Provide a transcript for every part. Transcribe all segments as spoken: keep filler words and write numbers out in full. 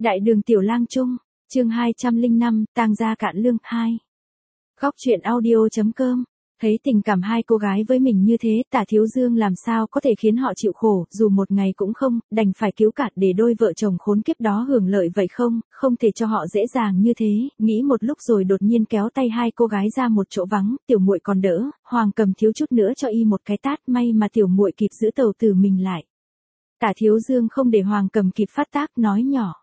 Đại đường Tiểu Lang Trung, chương hai trăm lẻ năm, tang gia cạn lương hai. Góc truyện audio chấm com. Thấy tình cảm hai cô gái với mình như thế, Tả Thiếu Dương làm sao có thể khiến họ chịu khổ, dù một ngày cũng không, đành phải cứu cạn để đôi vợ chồng khốn kiếp đó hưởng lợi vậy không, không thể cho họ dễ dàng như thế, nghĩ một lúc rồi đột nhiên kéo tay hai cô gái ra một chỗ vắng, tiểu muội còn đỡ, Hoàng Cầm thiếu chút nữa cho y một cái tát, may mà tiểu muội kịp giữ tàu tử mình lại. Tả Thiếu Dương không để Hoàng Cầm kịp phát tác, nói nhỏ.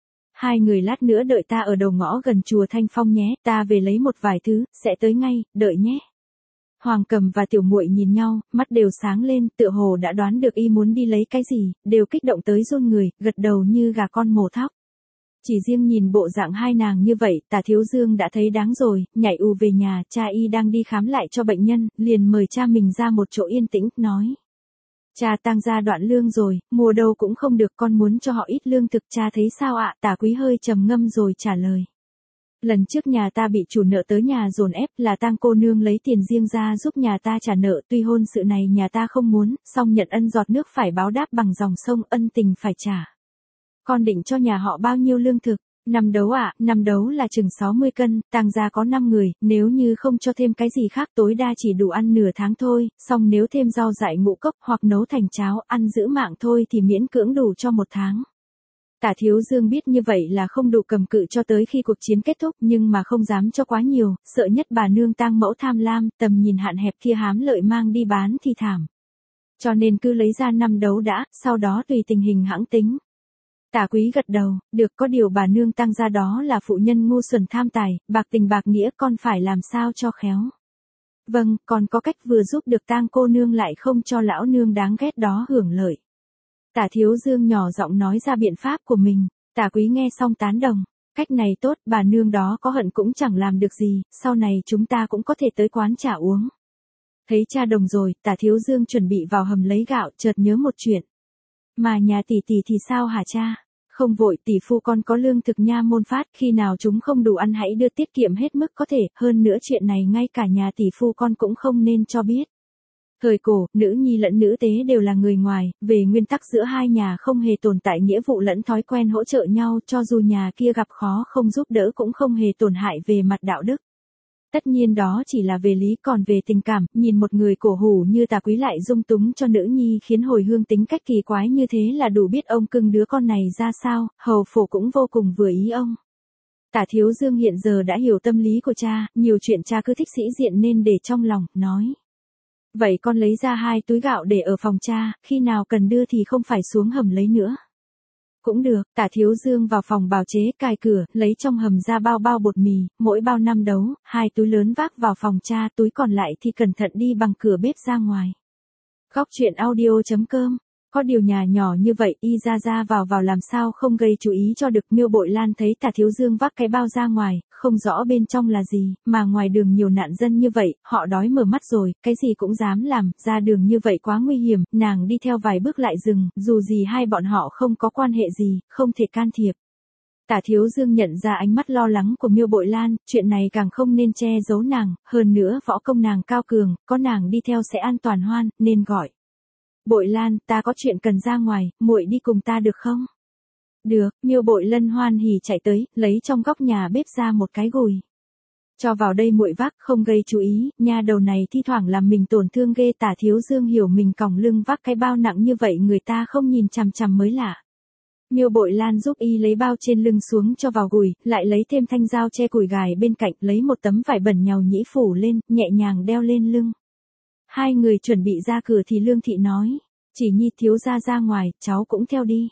Hai người lát nữa đợi ta ở đầu ngõ gần chùa Thanh Phong nhé, ta về lấy một vài thứ, sẽ tới ngay, đợi nhé. Hoàng Cầm và tiểu muội nhìn nhau, mắt đều sáng lên, tựa hồ đã đoán được y muốn đi lấy cái gì, đều kích động tới run người, gật đầu như gà con mổ thóc. Chỉ riêng nhìn bộ dạng hai nàng như vậy, Tả Thiếu Dương đã thấy đáng rồi, nhảy ù về nhà, cha y đang đi khám lại cho bệnh nhân, liền mời cha mình ra một chỗ yên tĩnh, nói. Cha tang gia đoạn lương rồi, mùa đâu cũng không được, con muốn cho họ ít lương thực, cha thấy sao ạ? Tả Quý hơi trầm ngâm rồi trả lời. Lần trước nhà ta bị chủ nợ tới nhà dồn ép, là tang cô nương lấy tiền riêng ra giúp nhà ta trả nợ, tuy hôn sự này nhà ta không muốn, song nhận ân giọt nước phải báo đáp bằng dòng sông, ân tình phải trả. Con định cho nhà họ bao nhiêu lương thực? Năm đấu ạ, à, năm đấu là chừng sáu mươi cân, tang gia có năm người, nếu như không cho thêm cái gì khác tối đa chỉ đủ ăn nửa tháng thôi, song nếu thêm rau dại ngũ cốc hoặc nấu thành cháo ăn giữ mạng thôi thì miễn cưỡng đủ cho một tháng. Tả Thiếu Dương biết như vậy là không đủ cầm cự cho tới khi cuộc chiến kết thúc, nhưng mà không dám cho quá nhiều, sợ nhất bà nương tang mẫu tham lam, tầm nhìn hạn hẹp kia hám lợi mang đi bán thì thảm. Cho nên cứ lấy ra năm đấu đã, sau đó tùy tình hình hãng tính. Tả Quý gật đầu, được, có điều bà nương tang gia đó là phụ nhân ngu xuẩn tham tài, bạc tình bạc nghĩa, con phải làm sao cho khéo. Vâng, con có cách vừa giúp được tang cô nương lại không cho lão nương đáng ghét đó hưởng lợi. Tả Thiếu Dương nhỏ giọng nói ra biện pháp của mình, Tả Quý nghe xong tán đồng, cách này tốt, bà nương đó có hận cũng chẳng làm được gì, sau này chúng ta cũng có thể tới quán trà uống. Thấy cha đồng rồi, Tả Thiếu Dương chuẩn bị vào hầm lấy gạo, chợt nhớ một chuyện. Mà nhà tỷ tỷ thì sao hả cha? Không vội, tỷ phu con có lương thực nha môn phát, khi nào chúng không đủ ăn hãy đưa tiết kiệm hết mức có thể, hơn nữa chuyện này ngay cả nhà tỷ phu con cũng không nên cho biết. Thời cổ, nữ nhi lẫn nữ tế đều là người ngoài, về nguyên tắc giữa hai nhà không hề tồn tại nghĩa vụ lẫn thói quen hỗ trợ nhau, cho dù nhà kia gặp khó không giúp đỡ cũng không hề tổn hại về mặt đạo đức. Tất nhiên đó chỉ là về lý, còn về tình cảm, nhìn một người cổ hủ như Tả Quý lại dung túng cho nữ nhi khiến hồi hương tính cách kỳ quái như thế là đủ biết ông cưng đứa con này ra sao, hầu phổ cũng vô cùng vừa ý ông. Tả Thiếu Dương hiện giờ đã hiểu tâm lý của cha, nhiều chuyện cha cứ thích sĩ diện nên để trong lòng, nói. Vậy con lấy ra hai túi gạo để ở phòng cha, khi nào cần đưa thì không phải xuống hầm lấy nữa. Cũng được, Tả Thiếu Dương vào phòng bào chế, cài cửa, lấy trong hầm ra bao bao bột mì, mỗi bao năm đấu, hai túi lớn vác vào phòng cha, túi còn lại thì cẩn thận đi bằng cửa bếp ra ngoài. Góc truyện audio chấm com. Có điều nhà nhỏ như vậy, y ra ra vào vào làm sao không gây chú ý cho được. Miêu Bội Lan thấy Tả Thiếu Dương vác cái bao ra ngoài, không rõ bên trong là gì, mà ngoài đường nhiều nạn dân như vậy, họ đói mở mắt rồi, cái gì cũng dám làm, ra đường như vậy quá nguy hiểm, nàng đi theo vài bước lại dừng, dù gì hai bọn họ không có quan hệ gì, không thể can thiệp. Tả Thiếu Dương nhận ra ánh mắt lo lắng của Miêu Bội Lan, chuyện này càng không nên che giấu nàng, hơn nữa võ công nàng cao cường, có nàng đi theo sẽ an toàn hoan, nên gọi. Bội Lan, ta có chuyện cần ra ngoài, muội đi cùng ta được không? Được, Miêu Bội Lân hoan hỉ chạy tới, lấy trong góc nhà bếp ra một cái gùi. Cho vào đây muội vác, không gây chú ý, nha đầu này thi thoảng làm mình tổn thương ghê. Tả Thiếu Dương hiểu mình còng lưng vác cái bao nặng như vậy người ta không nhìn chằm chằm mới lạ. Miêu Bội Lan giúp y lấy bao trên lưng xuống cho vào gùi, lại lấy thêm thanh dao che củi gài bên cạnh, lấy một tấm vải bẩn nhàu nhĩ phủ lên, nhẹ nhàng đeo lên lưng. Hai người chuẩn bị ra cửa thì Lương Thị nói, chỉ Nhi thiếu gia ra ngoài, cháu cũng theo đi.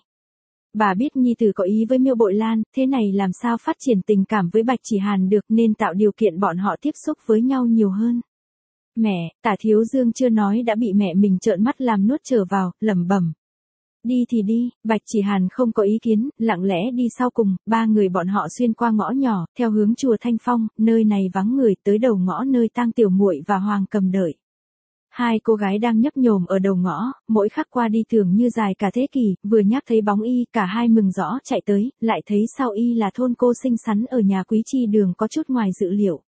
Bà biết Nhi tử có ý với Miêu Bội Lan, thế này làm sao phát triển tình cảm với Bạch Chỉ Hàn được nên tạo điều kiện bọn họ tiếp xúc với nhau nhiều hơn. Mẹ, Tả Thiếu Dương chưa nói đã bị mẹ mình trợn mắt làm nuốt trở vào, lẩm bẩm. Đi thì đi, Bạch Chỉ Hàn không có ý kiến, lặng lẽ đi sau cùng, ba người bọn họ xuyên qua ngõ nhỏ, theo hướng chùa Thanh Phong, nơi này vắng người, tới đầu ngõ nơi tang tiểu muội và Hoàng Cầm đợi. Hai cô gái đang nhấp nhổm ở đầu ngõ, mỗi khắc qua đi tưởng như dài cả thế kỷ, vừa nhắc thấy bóng y, cả hai mừng rõ chạy tới, lại thấy sau y là thôn cô xinh xắn ở nhà Quý Chi Đường có chút ngoài dự liệu.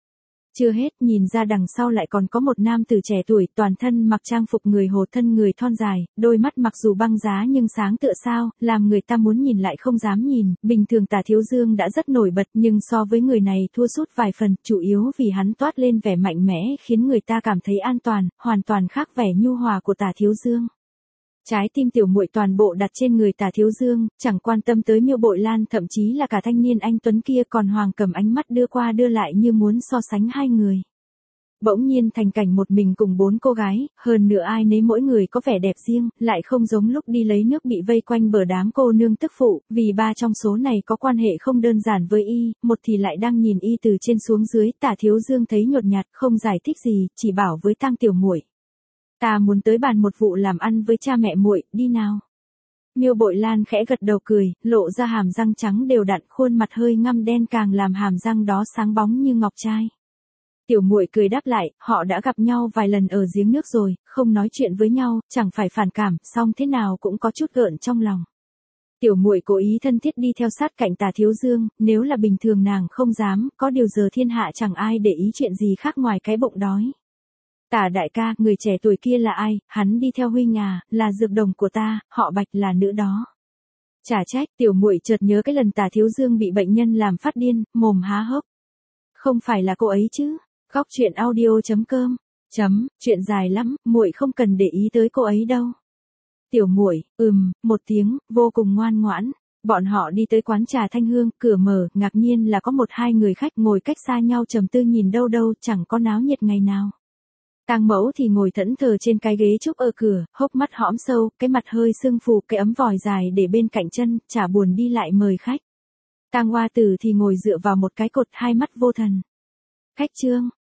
Chưa hết, nhìn ra đằng sau lại còn có một nam tử trẻ tuổi, toàn thân mặc trang phục người Hồ, thân người thon dài, đôi mắt mặc dù băng giá nhưng sáng tựa sao, làm người ta muốn nhìn lại không dám nhìn. Bình thường Tả Thiếu Dương đã rất nổi bật nhưng so với người này thua sút vài phần, chủ yếu vì hắn toát lên vẻ mạnh mẽ khiến người ta cảm thấy an toàn, hoàn toàn khác vẻ nhu hòa của Tả Thiếu Dương. Trái tim tiểu muội toàn bộ đặt trên người Tả Thiếu Dương, chẳng quan tâm tới Miêu Bội Lan, thậm chí là cả thanh niên anh tuấn kia, còn Hoàng Cầm ánh mắt đưa qua đưa lại như muốn so sánh hai người. Bỗng nhiên thành cảnh một mình cùng bốn cô gái, hơn nữa ai nấy mỗi người có vẻ đẹp riêng, lại không giống lúc đi lấy nước bị vây quanh bờ đám cô nương tức phụ, vì ba trong số này có quan hệ không đơn giản với y, một thì lại đang nhìn y từ trên xuống dưới. Tả Thiếu Dương thấy nhột nhạt, không giải thích gì, chỉ bảo với Tang tiểu muội: "Ta muốn tới bàn một vụ làm ăn với cha mẹ muội, đi nào." Miêu Bội Lan khẽ gật đầu cười, lộ ra hàm răng trắng đều đặn, khuôn mặt hơi ngăm đen càng làm hàm răng đó sáng bóng như ngọc trai. Tiểu muội cười đáp lại, họ đã gặp nhau vài lần ở giếng nước rồi, không nói chuyện với nhau, chẳng phải phản cảm, song thế nào cũng có chút gợn trong lòng. Tiểu muội cố ý thân thiết đi theo sát cạnh Tả Thiếu Dương, nếu là bình thường nàng không dám, có điều giờ thiên hạ chẳng ai để ý chuyện gì khác ngoài cái bụng đói. "Tả đại ca, người trẻ tuổi kia là ai? Hắn đi theo huynh à, là dược đồng của ta, họ Bạch là nữ đó." Chả trách, tiểu muội chợt nhớ cái lần Tả Thiếu Dương bị bệnh nhân làm phát điên, mồm há hốc. Không phải là cô ấy chứ? Góc truyện audio chấm com. Chấm, chuyện dài lắm, muội không cần để ý tới cô ấy đâu. Tiểu muội, ừm, một tiếng, vô cùng ngoan ngoãn. Bọn họ đi tới quán trà Thanh Hương, cửa mở, ngạc nhiên là có một hai người khách ngồi cách xa nhau trầm tư nhìn đâu đâu, chẳng có náo nhiệt ngày nào. Tang Mẫu thì ngồi thẫn thờ trên cái ghế trúc ở cửa, hốc mắt hõm sâu, cái mặt hơi sưng phù, cái ấm vòi dài để bên cạnh chân, chả buồn đi lại mời khách. Tang Hoa Tử thì ngồi dựa vào một cái cột, hai mắt vô thần. "Khách trương."